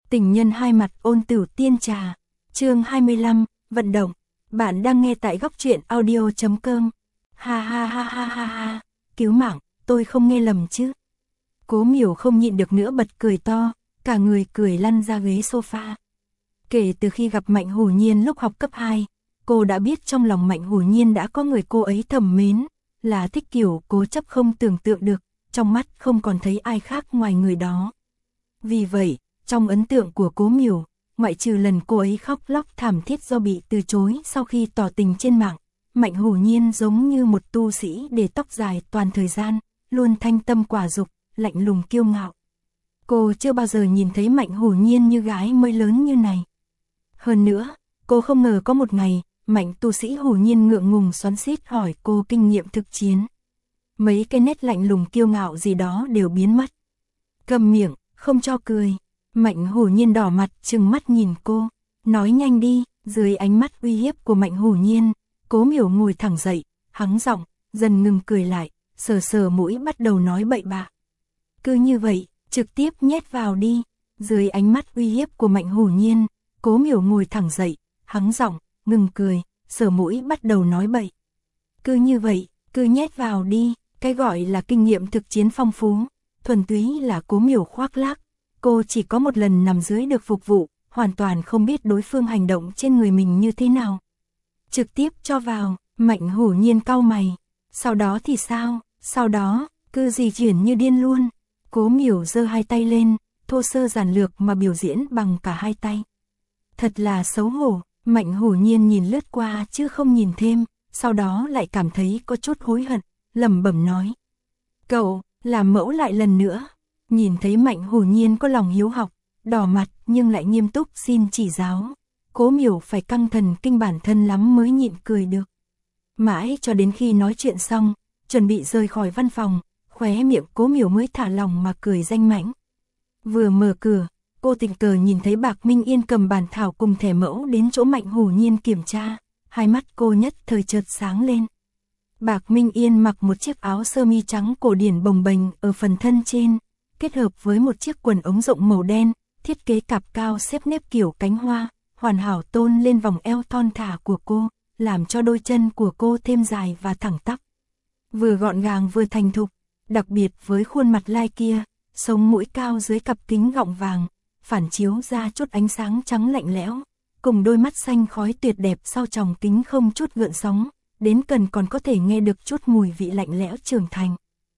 Tình nhân hai mặt ôn tửu tiên trà. Chương 25, vận động. Bạn đang nghe tại góc truyện audio.com. Ha ha ha ha ha ha, cứu mạng, tôi không nghe lầm chứ. Cố Miểu không nhịn được nữa bật cười to, cả người cười lăn ra ghế sofa. Kể từ khi gặp Mạnh Hủ Nhiên lúc học cấp 2, cô đã biết trong lòng Mạnh Hủ Nhiên đã có người cô ấy thầm mến, là thích kiểu cố chấp không tưởng tượng được, trong mắt không còn thấy ai khác ngoài người đó. Vì vậy, trong ấn tượng của Cố Miểu, ngoại trừ lần cô ấy khóc lóc thảm thiết do bị từ chối sau khi tỏ tình trên mạng, Mạnh Hủ Nhiên giống như một tu sĩ để tóc dài toàn thời gian, luôn thanh tâm quả dục, lạnh lùng kiêu ngạo. Cô chưa bao giờ nhìn thấy Mạnh Hủ Nhiên như gái mới lớn như này. Hơn nữa, cô không ngờ có một ngày, Mạnh tu sĩ Hủ Nhiên ngượng ngùng xoắn xít hỏi cô kinh nghiệm thực chiến. Mấy cái nét lạnh lùng kiêu ngạo gì đó đều biến mất. Cầm miệng, không cho cười. Mạnh Hủ Nhiên đỏ mặt trừng mắt nhìn cô, nói nhanh đi. Dưới ánh mắt uy hiếp của Mạnh Hủ Nhiên, Cố Miểu ngồi thẳng dậy, hắng giọng, dần ngừng cười lại, sờ sờ mũi bắt đầu nói bậy bạ. Cứ như vậy, trực tiếp nhét vào đi. Dưới ánh mắt uy hiếp của Mạnh Hủ Nhiên, Cố Miểu ngồi thẳng dậy, hắng giọng, ngừng cười, sờ mũi bắt đầu nói bậy. Cứ như vậy, cứ nhét vào đi. Cái gọi là kinh nghiệm thực chiến phong phú, thuần túy là Cố Miểu khoác lác. Cô chỉ có một lần nằm dưới được phục vụ, hoàn toàn không biết đối phương hành động trên người mình như thế nào. Trực tiếp cho vào. Mạnh Hủ Nhiên cau mày. Sau đó thì sao? Sau đó, cứ di chuyển như điên luôn. Cố Miểu giơ hai tay lên, thô sơ giản lược mà biểu diễn bằng cả hai tay. Thật là xấu hổ. Mạnh Hủ Nhiên nhìn lướt qua chứ không nhìn thêm, sau đó lại cảm thấy có chút hối hận, lẩm bẩm nói. Cậu, làm mẫu lại lần nữa. Nhìn thấy Mạnh Hủ Nhiên có lòng hiếu học, đỏ mặt nhưng lại nghiêm túc xin chỉ giáo. Cố Miểu phải căng thần kinh bản thân lắm mới nhịn cười được. Mãi cho đến khi nói chuyện xong, chuẩn bị rời khỏi văn phòng, khóe miệng Cố Miểu mới thả lòng mà cười danh mãnh. Vừa mở cửa, cô tình cờ nhìn thấy Bạc Minh Yên cầm bản thảo cùng thẻ mẫu đến chỗ Mạnh Hủ Nhiên kiểm tra, hai mắt cô nhất thời chợt sáng lên. Bạc Minh Yên mặc một chiếc áo sơ mi trắng cổ điển bồng bềnh ở phần thân trên, kết hợp với một chiếc quần ống rộng màu đen, thiết kế cạp cao xếp nếp kiểu cánh hoa, hoàn hảo tôn lên vòng eo thon thả của cô, làm cho đôi chân của cô thêm dài và thẳng tắp. Vừa gọn gàng vừa thành thục, đặc biệt với khuôn mặt lai kia, sống mũi cao dưới cặp kính gọng vàng, phản chiếu ra chút ánh sáng trắng lạnh lẽo, cùng đôi mắt xanh khói tuyệt đẹp sau tròng kính không chút gợn sóng, đến gần còn có thể nghe được chút mùi vị lạnh lẽo trưởng thành.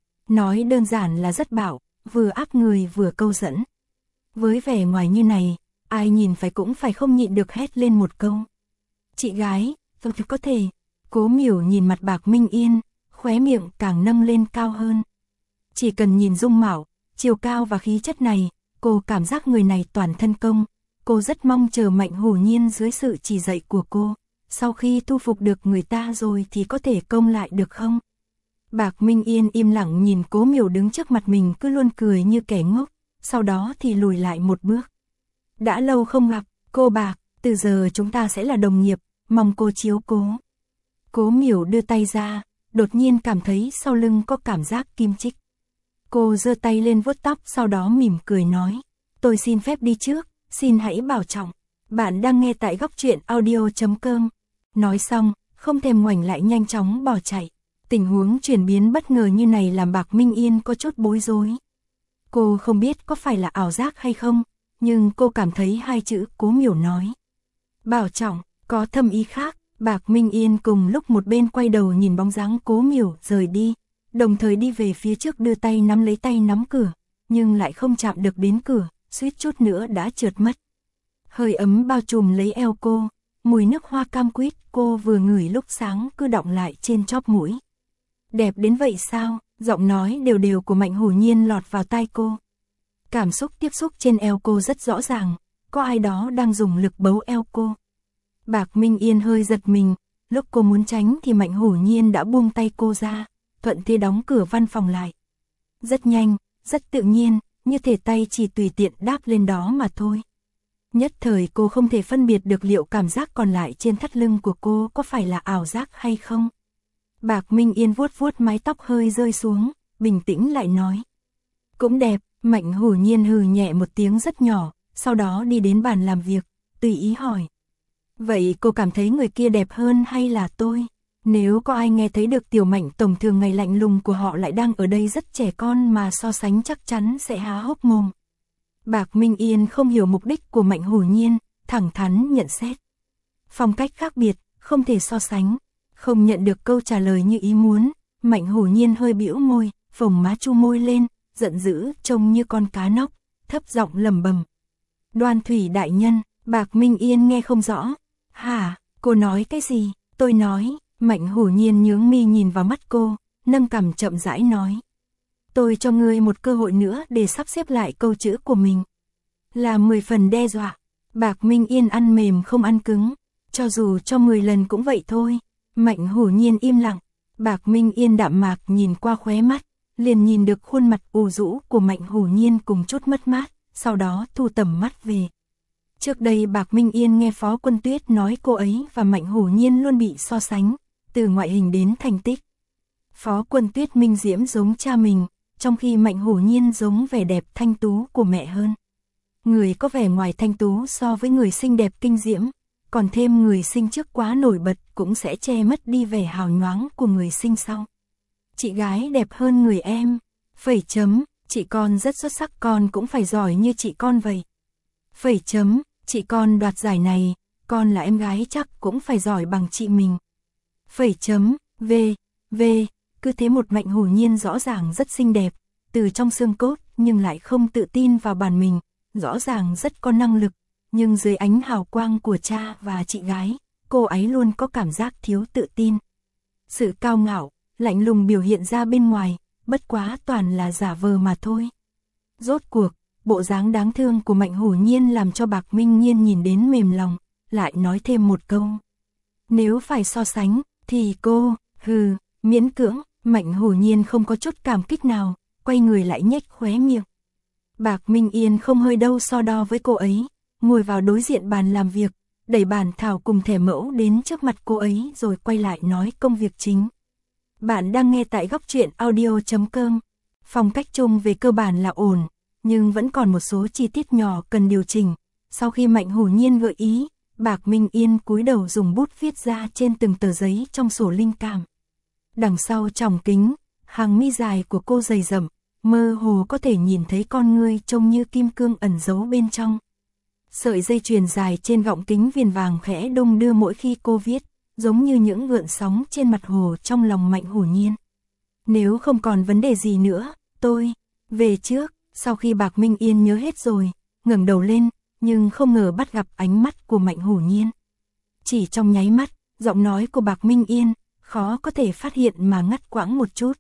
Nói đơn giản là rất bạo, vừa áp người vừa câu dẫn. Với vẻ ngoài như này, ai nhìn phải cũng phải không nhịn được hét lên một câu. Chị gái, tôi có thể. Cố Miểu nhìn mặt Bạc Minh Yên, khóe miệng càng nâng lên cao hơn. Chỉ cần nhìn dung mạo, chiều cao và khí chất này, cô cảm giác người này toàn thân công. Cô rất mong chờ Mạnh Hủ Nhiên dưới sự chỉ dạy của cô. Sau khi thu phục được người ta rồi thì có thể công lại được không? Bạc Minh Yên im lặng nhìn Cố Miểu đứng trước mặt mình cứ luôn cười như kẻ ngốc, sau đó thì lùi lại một bước. Đã lâu không gặp, cô Bạc, từ giờ chúng ta sẽ là đồng nghiệp, mong cô chiếu cố. Cố Miểu đưa tay ra, đột nhiên cảm thấy sau lưng có cảm giác kim chích. Cô giơ tay lên vuốt tóc sau đó mỉm cười nói. Tôi xin phép đi trước, xin hãy bảo trọng. Bạn đang nghe tại góc truyện audio.com. Nói xong, không thèm ngoảnh lại nhanh chóng bỏ chạy. Tình huống chuyển biến bất ngờ như này làm Bạc Minh Yên có chút bối rối. Cô không biết có phải là ảo giác hay không, nhưng cô cảm thấy hai chữ Cố Miểu nói. Bảo trọng, có thâm ý khác. Bạc Minh Yên cùng lúc một bên quay đầu nhìn bóng dáng Cố Miểu rời đi, đồng thời đi về phía trước đưa tay nắm cửa, nhưng lại không chạm được đến cửa, suýt chút nữa đã trượt mất. Hơi ấm bao trùm lấy eo cô, mùi nước hoa cam quýt cô vừa ngửi lúc sáng cứ đọng lại trên chóp mũi. Đẹp đến vậy sao? Giọng nói đều đều của Mạnh Hủ Nhiên lọt vào tai cô. Cảm xúc tiếp xúc trên eo cô rất rõ ràng, có ai đó đang dùng lực bấu eo cô. Bạc Minh Yên hơi giật mình, lúc cô muốn tránh thì Mạnh Hủ Nhiên đã buông tay cô ra, thuận thế đóng cửa văn phòng lại. Rất nhanh, rất tự nhiên, như thể tay chỉ tùy tiện đáp lên đó mà thôi. Nhất thời cô không thể phân biệt được liệu cảm giác còn lại trên thắt lưng của cô có phải là ảo giác hay không. Bạc Minh Yên vuốt vuốt mái tóc hơi rơi xuống, bình tĩnh lại nói. Cũng đẹp. Mạnh Hủ Nhiên hừ nhẹ một tiếng rất nhỏ, sau đó đi đến bàn làm việc, tùy ý hỏi. Vậy cô cảm thấy người kia đẹp hơn hay là tôi? Nếu có ai nghe thấy được Tiểu Mạnh Tổng thường ngày lạnh lùng của họ lại đang ở đây rất trẻ con mà so sánh chắc chắn sẽ há hốc mồm. Bạc Minh Yên không hiểu mục đích của Mạnh Hổ Nhiên, thẳng thắn nhận xét. Phong cách khác biệt, không thể so sánh. Không nhận được câu trả lời như ý muốn, Mạnh Hổ Nhiên hơi bĩu môi, phồng má chu môi lên, giận dữ, trông như con cá nóc, thấp giọng lẩm bẩm. Đoan Thủy đại nhân, Bạc Minh Yên nghe không rõ. Hả, cô nói cái gì? Tôi nói. Mạnh Hổ Nhiên nhướng mi nhìn vào mắt cô, nâng cằm chậm rãi nói. Tôi cho ngươi một cơ hội nữa để sắp xếp lại câu chữ của mình. Là 10 phần đe dọa. Bạc Minh Yên ăn mềm không ăn cứng. Cho dù cho 10 lần cũng vậy thôi. Mạnh Hổ Nhiên im lặng. Bạc Minh Yên đạm mạc nhìn qua khóe mắt, liền nhìn được khuôn mặt u rũ của Mạnh Hổ Nhiên cùng chút mất mát, sau đó thu tầm mắt về. Trước đây Bạc Minh Yên nghe Phó Quân Tuyết nói cô ấy và Mạnh Hổ Nhiên luôn bị so sánh, từ ngoại hình đến thành tích. Phó Quân Tuyết minh diễm giống cha mình, trong khi Mạnh Hổ Nhiên giống vẻ đẹp thanh tú của mẹ hơn. Người có vẻ ngoài thanh tú so với người xinh đẹp kinh diễm, còn thêm người sinh trước quá nổi bật cũng sẽ che mất đi vẻ hào nhoáng của người sinh sau. Chị gái đẹp hơn người em, phẩy chấm, chị con rất xuất sắc, con cũng phải giỏi như chị con vậy. Phẩy chấm, chị con đoạt giải này, con là em gái chắc cũng phải giỏi bằng chị mình. Phẩy chấm, v, cứ thế một Mạnh Hổ Nhiên rõ ràng rất xinh đẹp, từ trong xương cốt nhưng lại không tự tin vào bản mình, rõ ràng rất có năng lực, nhưng dưới ánh hào quang của cha và chị gái, cô ấy luôn có cảm giác thiếu tự tin. Sự cao ngạo, lạnh lùng biểu hiện ra bên ngoài, bất quá toàn là giả vờ mà thôi. Rốt cuộc, bộ dáng đáng thương của Mạnh Hổ Nhiên làm cho Bạc Minh Nhiên nhìn đến mềm lòng, lại nói thêm một câu. Nếu phải so sánh, thì cô, miễn cưỡng. Mạnh Hổ Nhiên không có chút cảm kích nào, quay người lại nhếch khóe miệng. Bạc Minh Yên không hơi đâu so đo với cô ấy, ngồi vào đối diện bàn làm việc, đẩy bản thảo cùng thẻ mẫu đến trước mặt cô ấy rồi quay lại nói công việc chính. Bạn đang nghe tại góc truyện audio.com. Phong cách chung về cơ bản là ổn, nhưng vẫn còn một số chi tiết nhỏ cần điều chỉnh. Sau khi Mạnh Hổ Nhiên gợi ý, Bạc Minh Yên cúi đầu dùng bút viết ra trên từng tờ giấy trong sổ linh cảm. Đằng sau tròng kính, hàng mi dài của cô dày dặm, mơ hồ có thể nhìn thấy con ngươi trông như kim cương ẩn giấu bên trong. Sợi dây chuyền dài trên gọng kính viền vàng khẽ đung đưa mỗi khi cô viết, giống như những gợn sóng trên mặt hồ trong lòng Mạnh Hổ Nhiên. Nếu không còn vấn đề gì nữa, tôi về trước. Sau khi Bạc Minh Yên nhớ hết rồi, ngẩng đầu lên, nhưng không ngờ bắt gặp ánh mắt của Mạnh Hổ Nhiên. Chỉ trong nháy mắt, giọng nói của Bạc Minh Yên khó có thể phát hiện mà ngắt quãng một chút.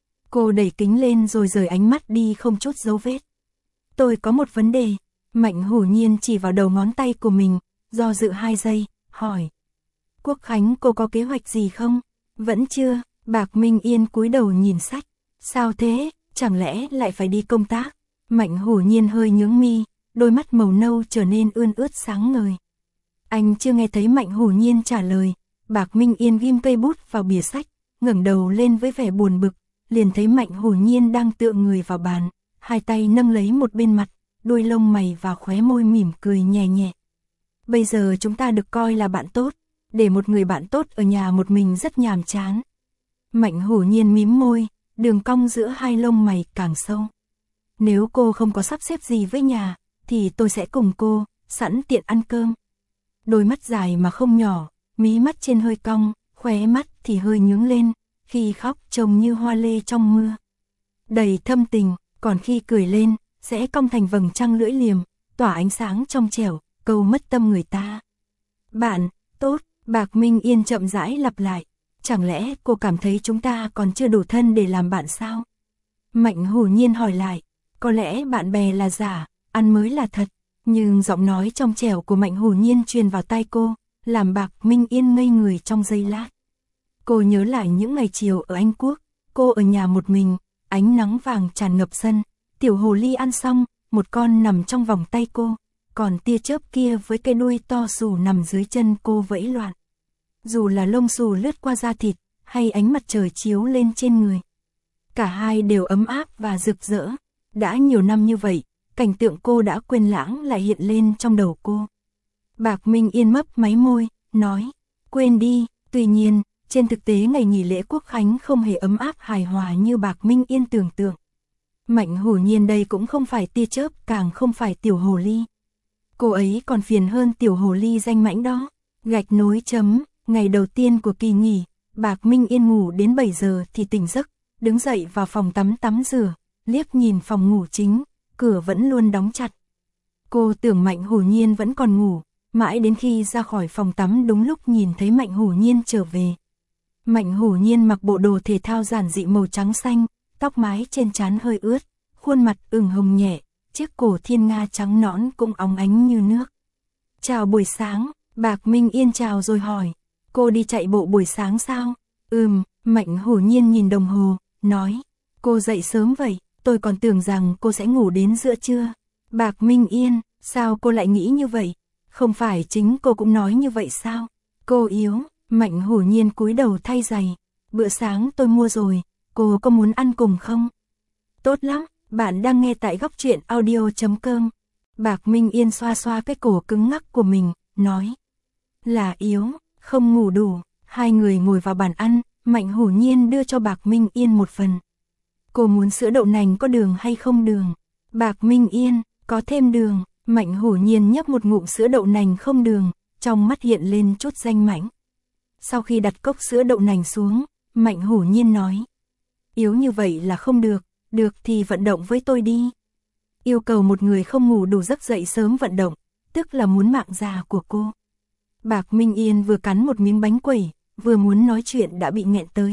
Cô đẩy kính lên rồi rời ánh mắt đi không chút dấu vết. Tôi có một vấn đề. Mạnh Hổ Nhiên chỉ vào đầu ngón tay của mình, do dự 2 giây, hỏi. Quốc khánh cô có kế hoạch gì không? Vẫn chưa. Bạc Minh Yên cúi đầu nhìn sách. Sao thế? Chẳng lẽ lại phải đi công tác? Mạnh Hổ Nhiên hơi nhướng mi, đôi mắt màu nâu trở nên ươn ướt sáng ngời. Anh chưa nghe thấy Mạnh Hổ Nhiên trả lời. Bạc Minh Yên ghim cây bút vào bìa sách, ngẩng đầu lên với vẻ buồn bực, liền thấy Mạnh Hổ Nhiên đang tựa người vào bàn, hai tay nâng lấy một bên mặt, đuôi lông mày và khóe môi mỉm cười nhẹ nhẹ. Bây giờ chúng ta được coi là bạn tốt, để một người bạn tốt ở nhà một mình rất nhàm chán. Mạnh Hổ Nhiên mím môi, đường cong giữa hai lông mày càng sâu. Nếu cô không có sắp xếp gì với nhà, thì tôi sẽ cùng cô, sẵn tiện ăn cơm. Đôi mắt dài mà không nhỏ, mí mắt trên hơi cong, khóe mắt thì hơi nhướng lên, khi khóc trông như hoa lê trong mưa. Đầy thâm tình, còn khi cười lên, sẽ cong thành vầng trăng lưỡi liềm, tỏa ánh sáng trong trẻo, câu mất tâm người ta. Bạn, tốt, Bạc Minh Yên chậm rãi lặp lại. Chẳng lẽ cô cảm thấy chúng ta còn chưa đủ thân để làm bạn sao? Mạnh Hổ Nhiên hỏi lại. Có lẽ bạn bè là giả, ăn mới là thật. Nhưng giọng nói trong trẻo của Mạnh Hổ Nhiên truyền vào tai cô, làm Bạc Minh Yên ngây người trong giây lát. Cô nhớ lại những ngày chiều ở Anh Quốc, cô ở nhà một mình, ánh nắng vàng tràn ngập sân, tiểu hồ ly ăn xong, một con nằm trong vòng tay cô, còn tia chớp kia với cái đuôi to xù nằm dưới chân cô vẫy loạn. Dù là lông xù lướt qua da thịt, hay ánh mặt trời chiếu lên trên người, cả hai đều ấm áp và rực rỡ. Đã nhiều năm như vậy, cảnh tượng cô đã quên lãng lại hiện lên trong đầu cô. Bạc Minh Yên mấp máy môi, nói, quên đi, tuy nhiên, trên thực tế ngày nghỉ lễ Quốc Khánh không hề ấm áp hài hòa như Bạc Minh Yên tưởng tượng. Mạnh Hổ Nhiên đây cũng không phải tia chớp, càng không phải tiểu hồ ly. Cô ấy còn phiền hơn tiểu hồ ly danh mãnh đó. Gạch nối chấm, ngày đầu tiên của kỳ nghỉ, Bạc Minh Yên ngủ đến 7 giờ thì tỉnh giấc, đứng dậy vào phòng tắm rửa, liếc nhìn phòng ngủ chính, cửa vẫn luôn đóng chặt. Cô tưởng Mạnh Hổ Nhiên vẫn còn ngủ, mãi đến khi ra khỏi phòng tắm đúng lúc nhìn thấy Mạnh Hổ Nhiên trở về. Mạnh Hổ Nhiên mặc bộ đồ thể thao giản dị màu trắng xanh, tóc mái trên trán hơi ướt, khuôn mặt ửng hồng nhẹ, chiếc cổ thiên nga trắng nõn cũng óng ánh như nước. Chào buổi sáng, Bạc Minh Yên chào rồi hỏi, cô đi chạy bộ buổi sáng sao? Mạnh Hổ Nhiên nhìn đồng hồ, nói, cô dậy sớm vậy, tôi còn tưởng rằng cô sẽ ngủ đến giữa trưa. Bạc Minh Yên, sao cô lại nghĩ như vậy? Không phải chính cô cũng nói như vậy sao? Cô yếu, Mạnh Hổ Nhiên cúi đầu thay giày, bữa sáng tôi mua rồi, cô có muốn ăn cùng không? Tốt lắm, bạn đang nghe tại góc truyện audio.com. Bạc Minh Yên xoa xoa cái cổ cứng ngắc của mình, nói, là yếu, không ngủ đủ. Hai người ngồi vào bàn ăn, Mạnh Hổ Nhiên đưa cho Bạc Minh Yên một phần. Cô muốn sữa đậu nành có đường hay không đường? Bạc Minh Yên, có thêm đường. Mạnh Hổ Nhiên nhấp một ngụm sữa đậu nành không đường, trong mắt hiện lên chút danh mãnh. Sau khi đặt cốc sữa đậu nành xuống, Mạnh Hổ Nhiên nói, yếu như vậy là không được, được thì vận động với tôi đi. Yêu cầu một người không ngủ đủ giấc dậy sớm vận động, tức là muốn mạng già của cô. Bạc Minh Yên vừa cắn một miếng bánh quẩy, vừa muốn nói chuyện đã bị nghẹn tới.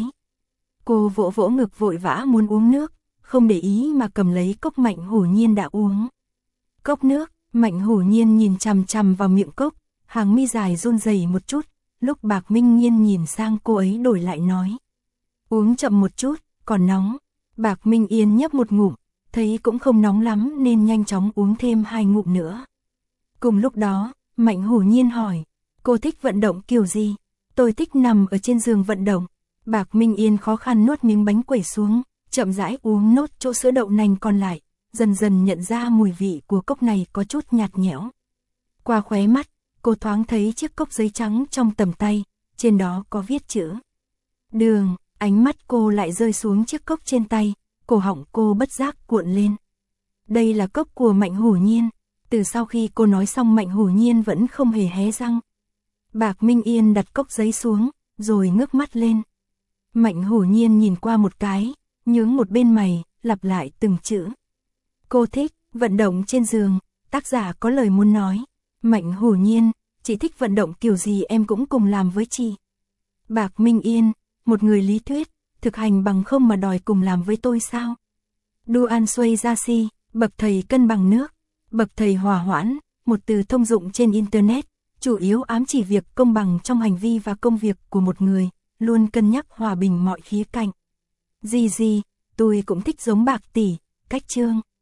Cô vỗ vỗ ngực vội vã muốn uống nước, không để ý mà cầm lấy cốc Mạnh Hổ Nhiên đã uống. Cốc nước, Mạnh Hổ Nhiên nhìn chằm chằm vào miệng cốc, hàng mi dài run rẩy một chút, lúc Bạc Minh Yên nhìn sang cô ấy đổi lại nói, uống chậm một chút, còn nóng. Bạc Minh Yên nhấp một ngụm, thấy cũng không nóng lắm nên nhanh chóng uống thêm 2 ngụm nữa. Cùng lúc đó, Mạnh Hổ Nhiên hỏi, cô thích vận động kiểu gì? Tôi thích nằm ở trên giường vận động. Bạc Minh Yên khó khăn nuốt miếng bánh quẩy xuống, chậm rãi uống nốt chỗ sữa đậu nành còn lại, dần dần nhận ra mùi vị của cốc này có chút nhạt nhẽo. Qua khóe mắt, cô thoáng thấy chiếc cốc giấy trắng trong tầm tay, trên đó có viết chữ đường, ánh mắt cô lại rơi xuống chiếc cốc trên tay, cổ họng cô bất giác cuộn lên. Đây là cốc của Mạnh Hổ Nhiên, từ sau khi cô nói xong Mạnh Hổ Nhiên vẫn không hề hé răng. Bạc Minh Yên đặt cốc giấy xuống, rồi ngước mắt lên. Mạnh Hổ Nhiên nhìn qua một cái, nhướng một bên mày, lặp lại từng chữ. Cô thích vận động trên giường, tác giả có lời muốn nói. Mạnh Hổ Nhiên, chị thích vận động kiểu gì em cũng cùng làm với chị. Bạc Minh Yên, một người lý thuyết, thực hành bằng không mà đòi cùng làm với tôi sao? Duan Xuey Gia Si, bậc thầy cân bằng nước, bậc thầy hòa hoãn, một từ thông dụng trên Internet, chủ yếu ám chỉ việc công bằng trong hành vi và công việc của một người, luôn cân nhắc hòa bình mọi khía cạnh. Gì, tôi cũng thích giống Bạc tỷ, cách chương.